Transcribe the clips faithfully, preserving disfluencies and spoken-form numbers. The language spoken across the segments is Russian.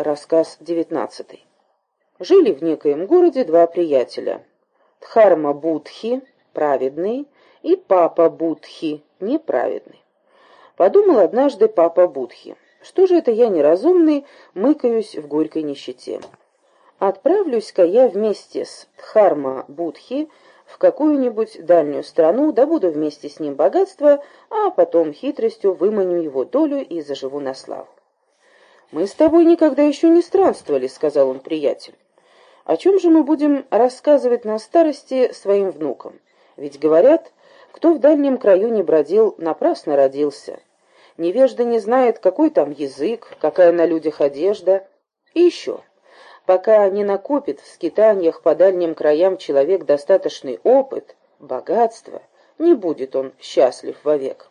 Рассказ девятнадцатый. Жили в некоем городе два приятеля. Дхарма Будхи, праведный, и Папа Будхи, неправедный. Подумал однажды Папа Будхи: что же это я неразумный, мыкаюсь в горькой нищете? Отправлюсь-ка я вместе с Дхарма Будхи в какую-нибудь дальнюю страну, добуду вместе с ним богатство, а потом хитростью выманю его долю и заживу на славу. «Мы с тобой никогда еще не странствовали», — сказал он приятелю. «О чем же мы будем рассказывать на старости своим внукам? Ведь говорят, кто в дальнем краю не бродил, напрасно родился. Невежда не знает, какой там язык, какая на людях одежда. И еще, пока не накопит в скитаниях по дальним краям человек достаточный опыт, богатство, не будет он счастлив вовек».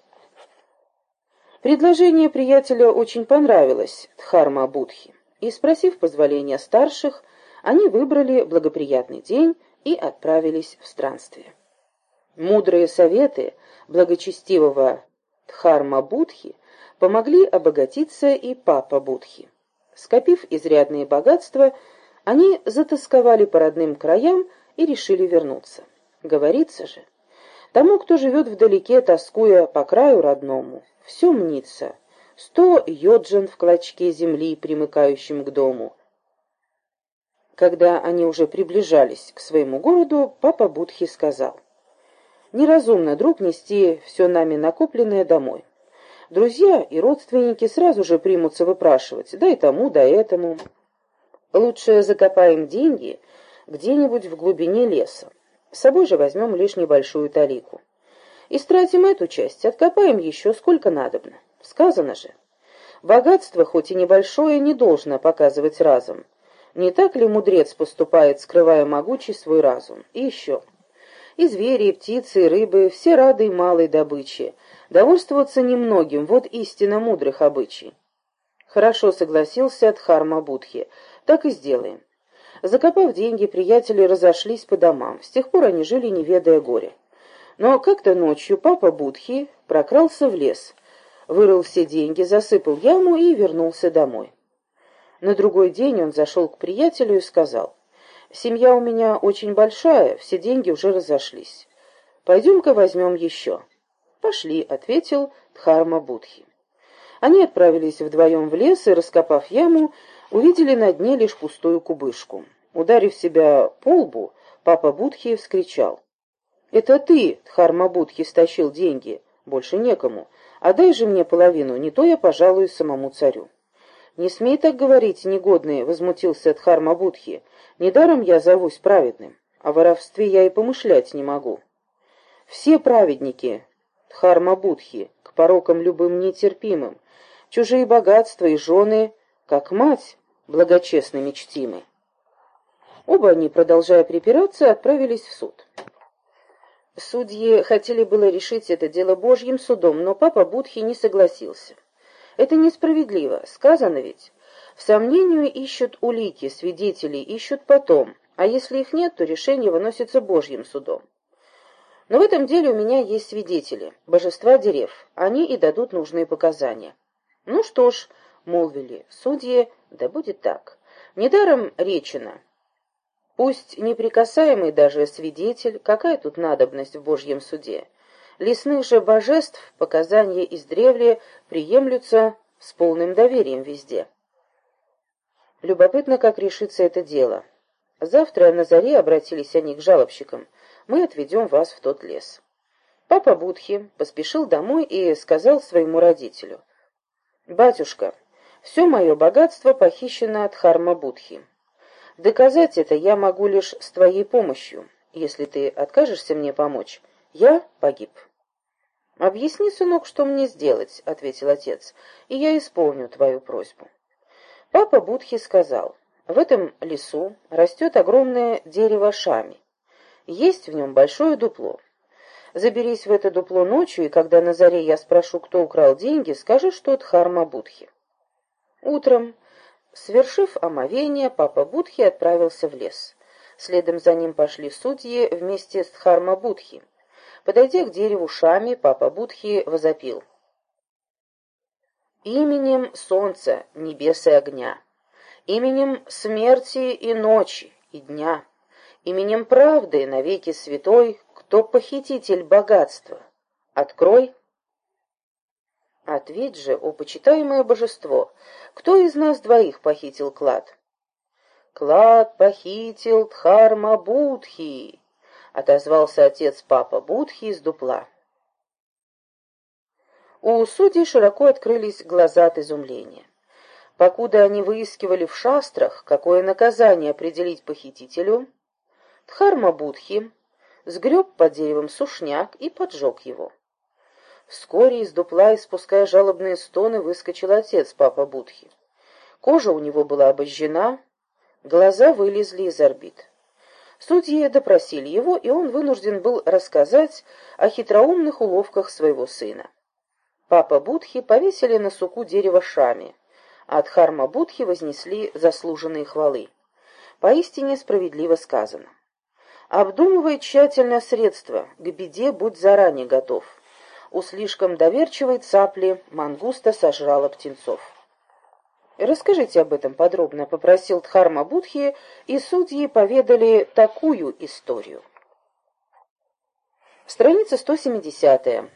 Предложение приятеля очень понравилось Дхарма Будхи, и, спросив позволения старших, они выбрали благоприятный день и отправились в странствие. Мудрые советы благочестивого Дхарма Будхи помогли обогатиться и Папа Будхи. Скопив изрядные богатства, они затосковали по родным краям и решили вернуться. Говорится же, тому, кто живет вдалеке, тоскуя по краю родному, все мнится, сто йоджин в клочке земли, примыкающем к дому. Когда они уже приближались к своему городу, Папа Будхи сказал: «Неразумно, друг, нести все нами накопленное домой. Друзья и родственники сразу же примутся выпрашивать, дай тому, дай этому. Лучше закопаем деньги где-нибудь в глубине леса. С собой же возьмем лишь небольшую талику. Истратим эту часть, откопаем еще сколько надобно. Сказано же, богатство, хоть и небольшое, не должно показывать разум. Не так ли мудрец поступает, скрывая могучий свой разум? И еще. И звери, и птицы, и рыбы, все рады и малой добыче. Довольствоваться немногим, вот истина мудрых обычай». Хорошо, согласился Дхарма Будхи, так и сделаем. Закопав деньги, приятели разошлись по домам. С тех пор они жили, не ведая горя. Но как-то ночью Папа Будхи прокрался в лес, вырыл все деньги, засыпал яму и вернулся домой. На другой день он зашел к приятелю и сказал: «Семья у меня очень большая, все деньги уже разошлись. Пойдем-ка возьмем еще». «Пошли», — ответил Дхарма Будхи. Они отправились вдвоем в лес и, раскопав яму, увидели на дне лишь пустую кубышку. Ударив себя по лбу, Папа Будхи вскричал: «Это ты, Дхарма Будхи, стащил деньги, больше некому. Отдай же мне половину, не то я пожалуюсь самому царю». «Не смей так говорить, негодный», — возмутился Дхарма Будхи. «Недаром я зовусь праведным, о воровстве я и помышлять не могу». «Все праведники, Дхарма Будхи, к порокам любым нетерпимым, чужие богатства и жены, как мать, благочестными чтимы». Оба они, продолжая припираться, отправились в суд. Судьи хотели было решить это дело Божьим судом, но Папа Будхи не согласился. Это несправедливо, сказано ведь. В сомнению ищут улики, свидетелей ищут потом, а если их нет, то решение выносится Божьим судом. Но в этом деле у меня есть свидетели, божества дерев, они и дадут нужные показания. Ну что ж, молвили судьи, да будет так. Недаром речено. Пусть неприкасаемый даже свидетель, какая тут надобность в Божьем суде? Лесных же божеств показания издревле приемлются с полным доверием везде. Любопытно, как решится это дело. Завтра на заре, обратились они к жалобщикам, мы отведем вас в тот лес. Папа Будхи поспешил домой и сказал своему родителю: «Батюшка, все мое богатство похищено от Дхарма Будхи. Доказать это я могу лишь с твоей помощью. Если ты откажешься мне помочь, я погиб». «Объясни, сынок, что мне сделать», — ответил отец, — «и я исполню твою просьбу». Папа Будхи сказал: «В этом лесу растет огромное дерево шами. Есть в нем большое дупло. Заберись в это дупло ночью, и когда на заре я спрошу, кто украл деньги, скажи, что Дхарма Будхи». Утром, свершив омовение, Папа Будхи отправился в лес. Следом за ним пошли судьи вместе с Дхарма Будхи. Подойдя к дереву шами, Папа Будхи возопил: «Именем солнца, небес и огня, именем смерти и ночи, и дня, именем правды навеки святой, кто похититель богатства, открой. Ответь же, о почитаемое божество, кто из нас двоих похитил клад? Клад похитил Дхарма Будхи, отозвался отец папа Будхи из дупла. У судей широко открылись глаза от изумления. Покуда они выискивали в шастрах, какое наказание определить похитителю, Дхарма Будхи сгреб под деревом сушняк и поджег его. Вскоре из дупла, испуская жалобные стоны, выскочил отец папа Будхи. Кожа у него была обожжена, глаза вылезли из орбит. Судьи допросили его, и он вынужден был рассказать о хитроумных уловках своего сына. Папа Будхи повесили на суку дерево Шами, а Дхарма Будхи вознесли заслуженные хвалы. Поистине справедливо сказано. Обдумывай тщательно средства, к беде будь заранее готов. У слишком доверчивой цапли мангуста сожрала птенцов. «Расскажите об этом подробно», — попросил Дхарма Будхи, и судьи поведали такую историю. Страница сто семидесятая.